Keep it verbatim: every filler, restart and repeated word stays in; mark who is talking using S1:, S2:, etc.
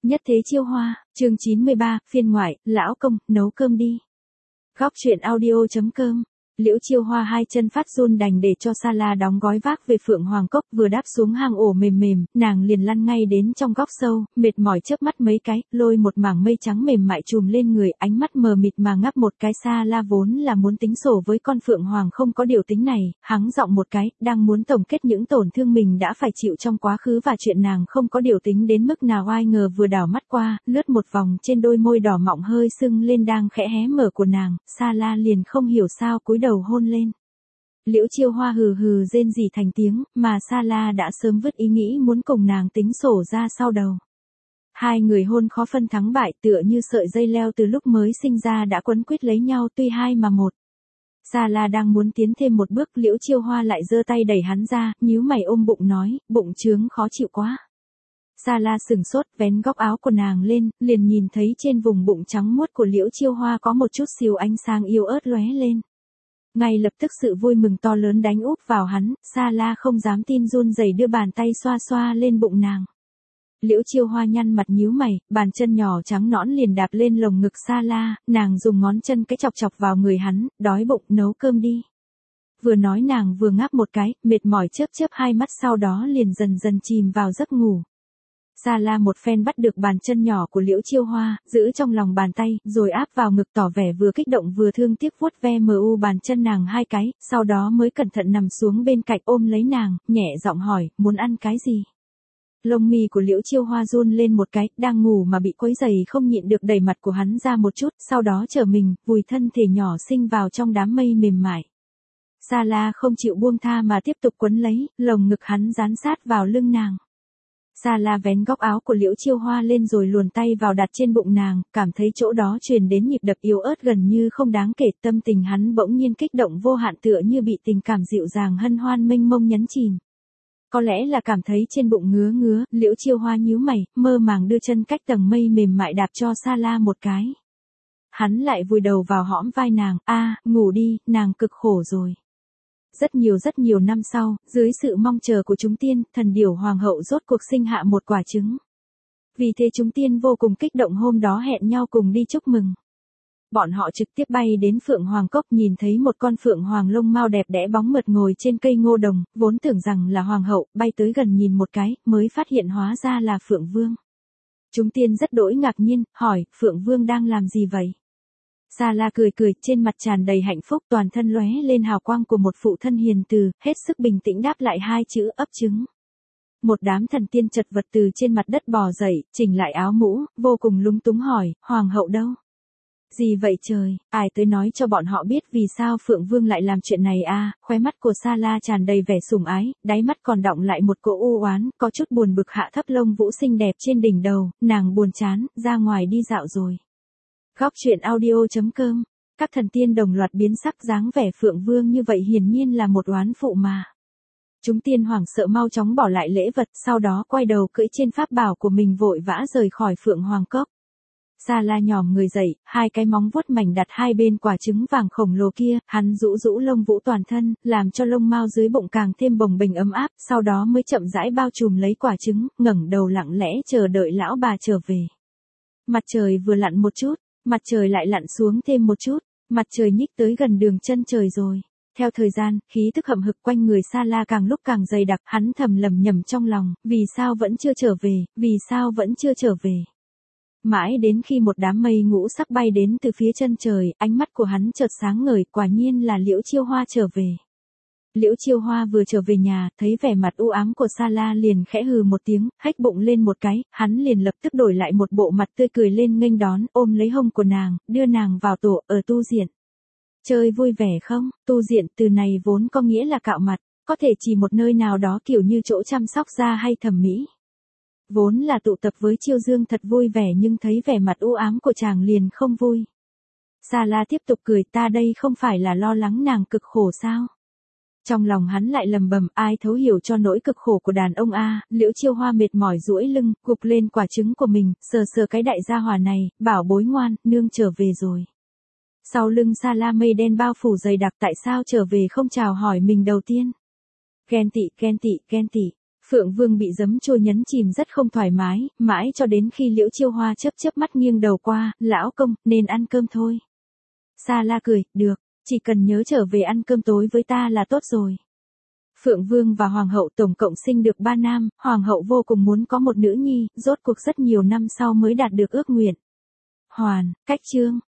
S1: Nhất thế chiêu hoa, chương chín mươi ba, phiên ngoại, lão công, nấu cơm đi. Góc truyện audio chấm com. Liễu Chiêu Hoa hai chân phát run đành để cho Sala đóng gói vác về Phượng Hoàng Cốc, vừa đáp xuống hang ổ mềm mềm, nàng liền lăn ngay đến trong góc sâu, mệt mỏi chớp mắt mấy cái, lôi một mảng mây trắng mềm mại trùm lên người, ánh mắt mờ mịt mà ngắp một cái. Sala vốn là muốn tính sổ với con Phượng Hoàng không có điều tính này, hắng giọng một cái, đang muốn tổng kết những tổn thương mình đã phải chịu trong quá khứ và chuyện nàng không có điều tính đến mức nào, ai ngờ vừa đảo mắt qua, lướt một vòng trên đôi môi đỏ mọng hơi sưng lên đang khẽ hé mở của nàng, Sala liền không hiểu sao cúi đầu hôn lên. Liễu Chiêu Hoa hừ hừ rên rỉ thành tiếng, mà Sala đã sớm vứt ý nghĩ muốn cùng nàng tính sổ ra sau đầu. Hai người hôn khó phân thắng bại, tựa như sợi dây leo từ lúc mới sinh ra đã quấn quýt lấy nhau, tuy hai mà một. Sala đang muốn tiến thêm một bước, Liễu Chiêu Hoa lại giơ tay đẩy hắn ra, nhíu mày ôm bụng nói, bụng trướng khó chịu quá. Sala sừng sốt, vén góc áo của nàng lên, liền nhìn thấy trên vùng bụng trắng muốt của Liễu Chiêu Hoa có một chút xíu ánh sáng yếu ớt lóe lên. Ngay lập tức sự vui mừng to lớn đánh úp vào hắn, Sala không dám tin run rẩy đưa bàn tay xoa xoa lên bụng nàng. Liễu Chiêu Hoa nhăn mặt nhíu mày, bàn chân nhỏ trắng nõn liền đạp lên lồng ngực Sala, nàng dùng ngón chân cái chọc chọc vào người hắn, đói bụng, nấu cơm đi. Vừa nói nàng vừa ngáp một cái, mệt mỏi chớp chớp hai mắt, sau đó liền dần dần chìm vào giấc ngủ. Sala một phen bắt được bàn chân nhỏ của Liễu Chiêu Hoa, giữ trong lòng bàn tay, rồi áp vào ngực tỏ vẻ vừa kích động vừa thương tiếc, vuốt ve mờ u bàn chân nàng hai cái, sau đó mới cẩn thận nằm xuống bên cạnh ôm lấy nàng, nhẹ giọng hỏi, muốn ăn cái gì? Lông mi của Liễu Chiêu Hoa run lên một cái, đang ngủ mà bị quấy giày không nhịn được đẩy mặt của hắn ra một chút, sau đó trở mình, vùi thân thể nhỏ xinh vào trong đám mây mềm mại. Sala không chịu buông tha mà tiếp tục quấn lấy, lồng ngực hắn dán sát vào lưng nàng. Sala vén góc áo của Liễu Chiêu Hoa lên rồi luồn tay vào đặt trên bụng nàng, cảm thấy chỗ đó truyền đến nhịp đập yếu ớt gần như không đáng kể, tâm tình hắn bỗng nhiên kích động vô hạn, tựa như bị tình cảm dịu dàng hân hoan mênh mông nhấn chìm. Có lẽ là cảm thấy trên bụng ngứa ngứa, Liễu Chiêu Hoa nhíu mày, mơ màng đưa chân cách tầng mây mềm mại đạp cho Sala một cái. Hắn lại vùi đầu vào hõm vai nàng, a, ngủ đi, nàng cực khổ rồi. Rất nhiều rất nhiều năm sau, dưới sự mong chờ của chúng tiên, thần điểu hoàng hậu rốt cuộc sinh hạ một quả trứng. Vì thế chúng tiên vô cùng kích động, hôm đó hẹn nhau cùng đi chúc mừng. Bọn họ trực tiếp bay đến Phượng Hoàng Cốc, nhìn thấy một con phượng hoàng lông mao đẹp đẽ bóng mượt ngồi trên cây ngô đồng, vốn tưởng rằng là hoàng hậu, bay tới gần nhìn một cái, mới phát hiện hóa ra là Phượng Vương. Chúng tiên rất đỗi ngạc nhiên, hỏi, Phượng Vương đang làm gì vậy? Sala cười cười, trên mặt tràn đầy hạnh phúc, toàn thân lóe lên hào quang của một phụ thân hiền từ, hết sức bình tĩnh đáp lại hai chữ ấp trứng. Một đám thần tiên chật vật từ trên mặt đất bò dậy, chỉnh lại áo mũ, vô cùng lúng túng hỏi, hoàng hậu đâu? Gì vậy trời, ai tới nói cho bọn họ biết vì sao Phượng Vương lại làm chuyện này à? Khóe mắt của Sala tràn đầy vẻ sủng ái, đáy mắt còn đọng lại một cỗ u oán, có chút buồn bực hạ thấp lông vũ xinh đẹp trên đỉnh đầu, nàng buồn chán, ra ngoài đi dạo rồi. Góc truyện audio chấm com. Các thần tiên đồng loạt biến sắc, dáng vẻ Phượng Vương như vậy hiển nhiên là một oán phụ mà. Chúng tiên hoảng sợ mau chóng bỏ lại lễ vật, sau đó quay đầu cưỡi trên pháp bảo của mình vội vã rời khỏi Phượng Hoàng Cốc. Sala nhòm người dậy, hai cái móng vuốt mảnh đặt hai bên quả trứng vàng khổng lồ kia, hắn rũ rũ lông vũ toàn thân, làm cho lông mao dưới bụng càng thêm bồng bềnh ấm áp, sau đó mới chậm rãi bao trùm lấy quả trứng, ngẩng đầu lặng lẽ chờ đợi lão bà trở về. Mặt trời vừa lặn một chút, mặt trời lại lặn xuống thêm một chút, mặt trời nhích tới gần đường chân trời rồi. Theo thời gian, khí tức hậm hực quanh người Sala càng lúc càng dày đặc, hắn thầm lẩm nhẩm trong lòng, vì sao vẫn chưa trở về, vì sao vẫn chưa trở về. Mãi đến khi một đám mây ngũ sắc bay đến từ phía chân trời, ánh mắt của hắn chợt sáng ngời, quả nhiên là Liễu Chiêu Hoa trở về. Liễu Chiêu Hoa vừa trở về nhà, thấy vẻ mặt u ám của Sala liền khẽ hừ một tiếng, hách bụng lên một cái, hắn liền lập tức đổi lại một bộ mặt tươi cười lên nghênh đón, ôm lấy hông của nàng, đưa nàng vào tổ, ở tu diện. Chơi vui vẻ không? Tu diện từ này vốn có nghĩa là cạo mặt, có thể chỉ một nơi nào đó kiểu như chỗ chăm sóc da hay thẩm mỹ. Vốn là tụ tập với Chiêu Dương thật vui vẻ, nhưng thấy vẻ mặt u ám của chàng liền không vui. Sala tiếp tục cười, ta đây không phải là lo lắng nàng cực khổ sao? Trong lòng hắn lại lầm bầm, ai thấu hiểu cho nỗi cực khổ của đàn ông a. Liễu Chiêu Hoa mệt mỏi duỗi lưng, gục lên quả trứng của mình, sờ sờ cái đại gia hỏa này, bảo bối ngoan, nương trở về rồi. Sau lưng Sala mây đen bao phủ dày đặc, tại sao trở về không chào hỏi mình đầu tiên? Ghen tị, ghen tị, ghen tị. Phượng Vương bị giấm chua nhấn chìm rất không thoải mái, mãi cho đến khi Liễu Chiêu Hoa chớp chớp mắt nghiêng đầu qua, lão công, nên ăn cơm thôi. Sa La cười, được, chỉ cần nhớ trở về ăn cơm tối với ta là tốt rồi. Phượng Vương và Hoàng hậu tổng cộng sinh được ba nam, Hoàng hậu vô cùng muốn có một nữ nhi, rốt cuộc rất nhiều năm sau mới đạt được ước nguyện. Hoàn, cách chương.